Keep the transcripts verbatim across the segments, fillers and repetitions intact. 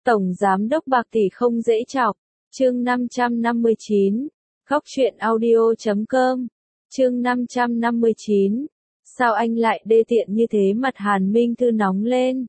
Tổng Giám đốc bạc tỷ không dễ chọc. Chương năm trăm năm mươi chín. Góc truyện audio chấm com. Chương năm trăm năm mươi chín. Sao anh lại đê tiện như thế? Mặt Hàn Minh Thư nóng lên.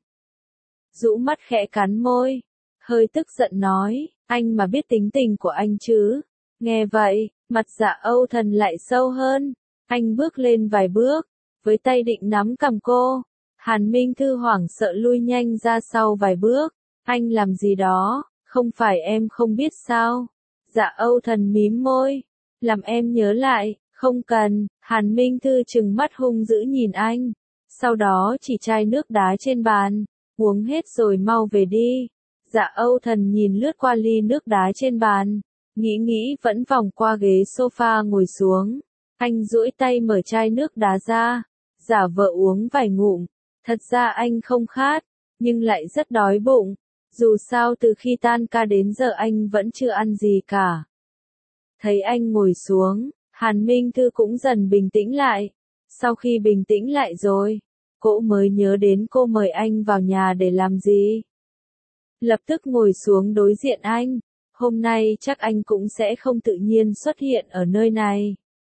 Rũ mắt khẽ cắn môi. Hơi tức giận nói, anh mà biết tính tình của anh chứ. Nghe vậy, mặt Dạ Âu Thần lại sâu hơn. Anh bước lên vài bước, với tay định nắm cằm cô. Hàn Minh Thư hoảng sợ lui nhanh ra sau vài bước. Anh làm gì đó, không phải em không biết sao? Dạ Âu Thần mím môi. Làm em nhớ lại, không cần. Hàn Minh Thư trừng mắt hung dữ nhìn anh. Sau đó chỉ chai nước đá trên bàn. Uống hết rồi mau về đi. Dạ Âu Thần nhìn lướt qua ly nước đá trên bàn. Nghĩ nghĩ vẫn vòng qua ghế sofa ngồi xuống. Anh duỗi tay mở chai nước đá ra. Giả vờ uống vài ngụm. Thật ra anh không khát, nhưng lại rất đói bụng. Dù sao từ khi tan ca đến giờ anh vẫn chưa ăn gì cả. Thấy anh ngồi xuống, Hàn Minh Thư cũng dần bình tĩnh lại. Sau khi bình tĩnh lại rồi, cô mới nhớ đến cô mời anh vào nhà để làm gì. Lập tức ngồi xuống đối diện anh. Hôm nay chắc anh cũng sẽ không tự nhiên xuất hiện ở nơi này.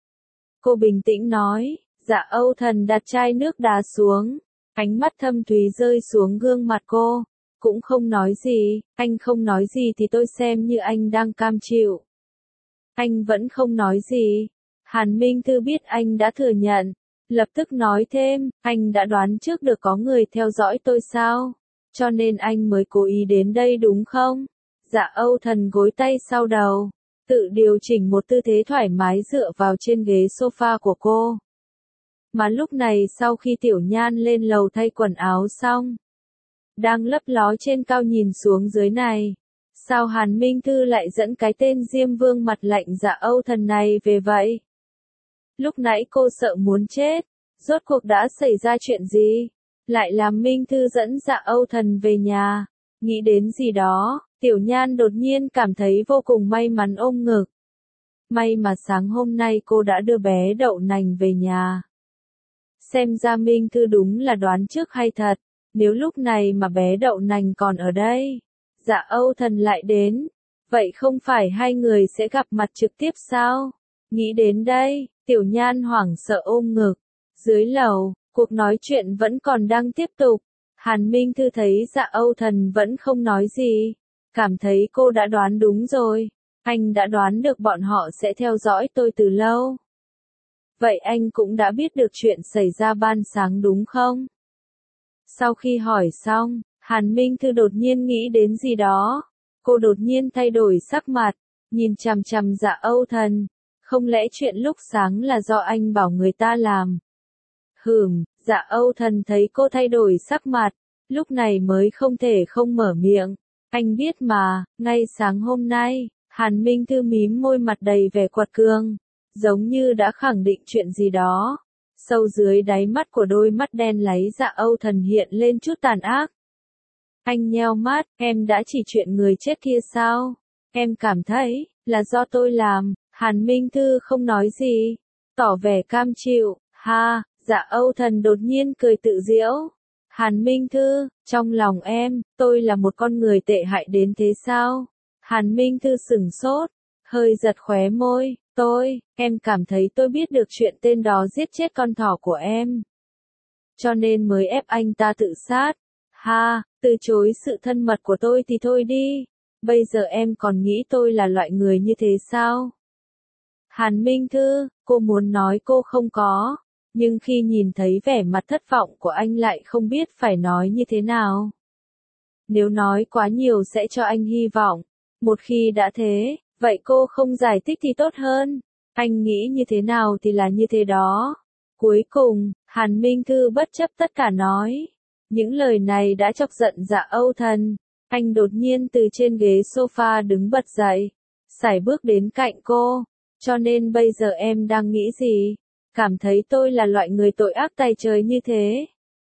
Cô bình tĩnh nói. Dạ Âu Thần đặt chai nước đá xuống. Ánh mắt thâm thúy rơi xuống gương mặt cô. Cũng không nói gì. Anh không nói gì thì tôi xem như anh đang cam chịu. Anh vẫn không nói gì. Hàn Minh Thư biết anh đã thừa nhận. Lập tức nói thêm. Anh đã đoán trước được có người theo dõi tôi sao? Cho nên anh mới cố ý đến đây đúng không? Dạ Âu Thần gối tay sau đầu. Tự điều chỉnh một tư thế thoải mái dựa vào trên ghế sofa của cô. Mà lúc này sau khi Tiểu Nhan lên lầu thay quần áo xong, đang lấp ló trên cao nhìn xuống dưới này. Sao Hàn Minh Thư lại dẫn cái tên Diêm Vương mặt lạnh Dạ Âu Thần này về vậy? Lúc nãy cô sợ muốn chết. Rốt cuộc đã xảy ra chuyện gì? Lại làm Minh Thư dẫn Dạ Âu Thần về nhà. Nghĩ đến gì đó, Tiểu Nhan đột nhiên cảm thấy vô cùng may mắn ôm ngực. May mà sáng hôm nay cô đã đưa bé Đậu Nành về nhà. Xem ra Minh Thư đúng là đoán trước hay thật. Nếu lúc này mà bé Đậu Nành còn ở đây, Dạ Âu Thần lại đến, vậy không phải hai người sẽ gặp mặt trực tiếp sao? Nghĩ đến đây, Tiểu Nhan hoảng sợ ôm ngực. Dưới lầu, cuộc nói chuyện vẫn còn đang tiếp tục. Hàn Minh Thư thấy Dạ Âu Thần vẫn không nói gì. Cảm thấy cô đã đoán đúng rồi. Anh đã đoán được bọn họ sẽ theo dõi tôi từ lâu. Vậy anh cũng đã biết được chuyện xảy ra ban sáng đúng không? Sau khi hỏi xong, Hàn Minh Thư đột nhiên nghĩ đến gì đó. Cô đột nhiên thay đổi sắc mặt, nhìn chằm chằm Dạ Âu Thần. Không lẽ chuyện lúc sáng là do anh bảo người ta làm? Hừm, Dạ Âu Thần thấy cô thay đổi sắc mặt, lúc này mới không thể không mở miệng. Anh biết mà, ngay sáng hôm nay, Hàn Minh Thư mím môi mặt đầy vẻ quật cường, giống như đã khẳng định chuyện gì đó. Sâu dưới đáy mắt của đôi mắt đen láy Dạ Âu Thần hiện lên chút tàn ác. Anh nheo mắt, em đã chỉ chuyện người chết kia sao? Em cảm thấy, là do tôi làm. Hàn Minh Thư không nói gì, tỏ vẻ cam chịu. Ha, Dạ Âu Thần đột nhiên cười tự giễu. Hàn Minh Thư, trong lòng em, tôi là một con người tệ hại đến thế sao? Hàn Minh Thư sửng sốt, hơi giật khóe môi. Tôi, em cảm thấy tôi biết được chuyện tên đó giết chết con thỏ của em. Cho nên mới ép anh ta tự sát. Ha, từ chối sự thân mật của tôi thì thôi đi. Bây giờ em còn nghĩ tôi là loại người như thế sao? Hàn Minh Thư, cô muốn nói cô không có. Nhưng khi nhìn thấy vẻ mặt thất vọng của anh lại không biết phải nói như thế nào. Nếu nói quá nhiều sẽ cho anh hy vọng. Một khi đã thế, vậy cô không giải thích thì tốt hơn. Anh nghĩ như thế nào thì là như thế đó. Cuối cùng, Hàn Minh Thư bất chấp tất cả nói. Những lời này đã chọc giận Dạ Âu Thần. Anh đột nhiên từ trên ghế sofa đứng bật dậy. Sải bước đến cạnh cô. Cho nên bây giờ em đang nghĩ gì? Cảm thấy tôi là loại người tội ác tày trời như thế.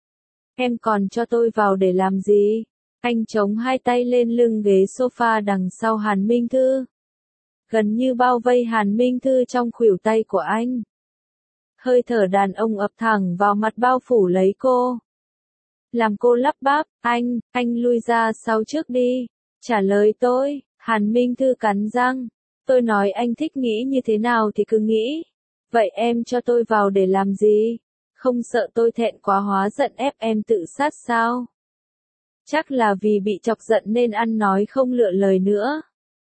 Em còn cho tôi vào để làm gì? Anh chống hai tay lên lưng ghế sofa đằng sau Hàn Minh Thư. Gần như bao vây Hàn Minh Thư trong khuỷu tay của anh. Hơi thở đàn ông ập thẳng vào mặt bao phủ lấy cô. Làm cô lắp bắp, anh, anh lui ra sau trước đi. Trả lời tôi, Hàn Minh Thư cắn răng. Tôi nói anh thích nghĩ như thế nào thì cứ nghĩ. Vậy em cho tôi vào để làm gì? Không sợ tôi thẹn quá hóa giận ép em tự sát sao? Chắc là vì bị chọc giận nên ăn nói không lựa lời nữa.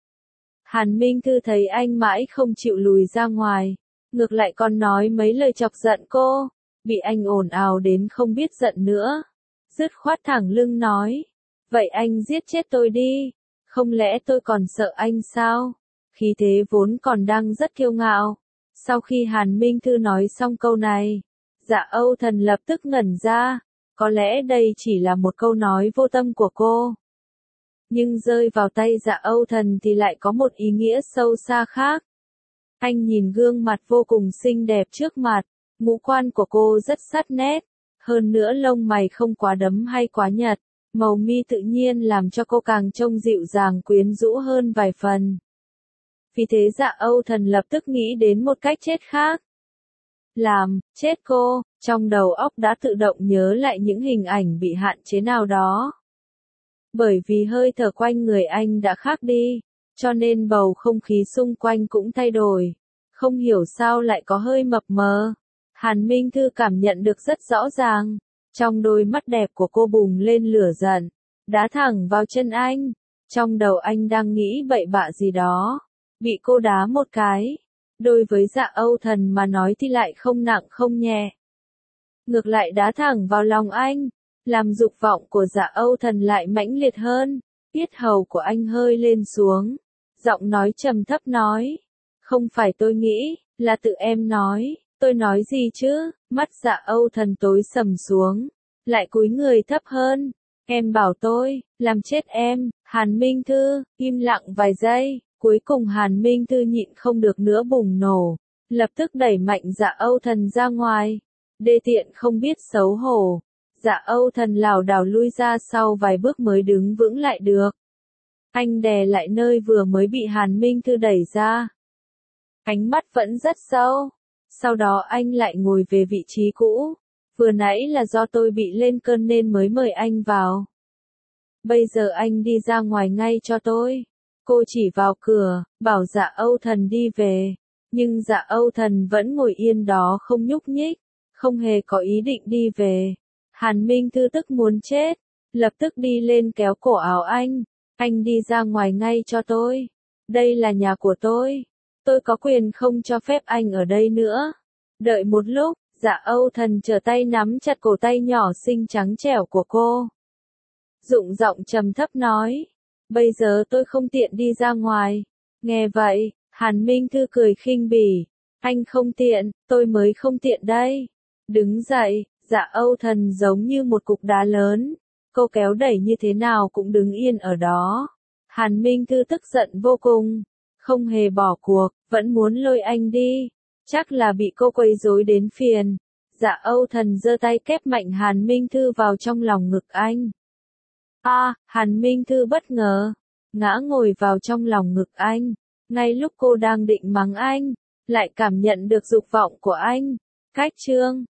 Hàn Minh Thư thấy anh mãi không chịu lùi ra ngoài, ngược lại còn nói mấy lời chọc giận cô, bị anh ồn ào đến không biết giận nữa. Dứt khoát thẳng lưng nói, vậy anh giết chết tôi đi, không lẽ tôi còn sợ anh sao? Khí thế vốn còn đang rất kiêu ngạo. Sau khi Hàn Minh Thư nói xong câu này, Dạ Âu Thần lập tức ngẩn ra, có lẽ đây chỉ là một câu nói vô tâm của cô. Nhưng rơi vào tay Dạ Âu Thần thì lại có một ý nghĩa sâu xa khác. Anh nhìn gương mặt vô cùng xinh đẹp trước mặt, ngũ quan của cô rất sát nét, hơn nữa lông mày không quá đấm hay quá nhật, màu mi tự nhiên làm cho cô càng trông dịu dàng quyến rũ hơn vài phần. Vì thế Dạ Âu Thần lập tức nghĩ đến một cách chết khác. Làm, chết cô, trong đầu óc đã tự động nhớ lại những hình ảnh bị hạn chế nào đó. Bởi vì hơi thở quanh người anh đã khác đi, cho nên bầu không khí xung quanh cũng thay đổi. Không hiểu sao lại có hơi mập mờ. Hàn Minh Thư cảm nhận được rất rõ ràng. Trong đôi mắt đẹp của cô bùng lên lửa giận, đá thẳng vào chân anh. Trong đầu anh đang nghĩ bậy bạ gì đó. Bị cô đá một cái. Đối với Dạ Âu Thần mà nói thì lại không nặng không nhẹ. Ngược lại đá thẳng vào lòng anh. Làm dục vọng của Dạ Âu Thần lại mãnh liệt hơn. Yết hầu của anh hơi lên xuống. Giọng nói trầm thấp nói. Không phải tôi nghĩ, là tự em nói. Tôi nói gì chứ? Mắt Dạ Âu Thần tối sầm xuống. Lại cúi người thấp hơn. Em bảo tôi, làm chết em. Hàn Minh Thư, im lặng vài giây. Cuối cùng Hàn Minh Thư nhịn không được nữa bùng nổ. Lập tức đẩy mạnh Dạ Âu Thần ra ngoài. Đê tiện không biết xấu hổ. Dạ Âu Thần lảo đảo lui ra sau vài bước mới đứng vững lại được. Anh đè lại nơi vừa mới bị Hàn Minh Thư đẩy ra. Ánh mắt vẫn rất sâu. Sau đó anh lại ngồi về vị trí cũ. Vừa nãy là do tôi bị lên cơn nên mới mời anh vào. Bây giờ anh đi ra ngoài ngay cho tôi. Cô chỉ vào cửa, bảo Dạ Âu Thần đi về. Nhưng Dạ Âu Thần vẫn ngồi yên đó không nhúc nhích, không hề có ý định đi về. Hàn Minh Thư tức muốn chết, lập tức đi lên kéo cổ áo anh. Anh đi ra ngoài ngay cho tôi. Đây là nhà của tôi. Tôi có quyền không cho phép anh ở đây nữa. Đợi một lúc, Dạ Âu Thần trở tay nắm chặt cổ tay nhỏ xinh trắng trẻo của cô. Dụng giọng trầm thấp nói. Bây giờ tôi không tiện đi ra ngoài. Nghe vậy, Hàn Minh Thư cười khinh bỉ. Anh không tiện, tôi mới không tiện đây. Đứng dậy, Dạ Âu Thần giống như một cục đá lớn. Cô kéo đẩy như thế nào cũng đứng yên ở đó. Hàn Minh Thư tức giận vô cùng. Không hề bỏ cuộc, vẫn muốn lôi anh đi. Chắc là bị cô quấy rối đến phiền. Dạ Âu Thần giơ tay kép mạnh Hàn Minh Thư vào trong lòng ngực anh. A, à, Hàn Minh Thư bất ngờ, ngã ngồi vào trong lòng ngực anh. Ngay lúc cô đang định mắng anh, lại cảm nhận được dục vọng của anh. Cách chương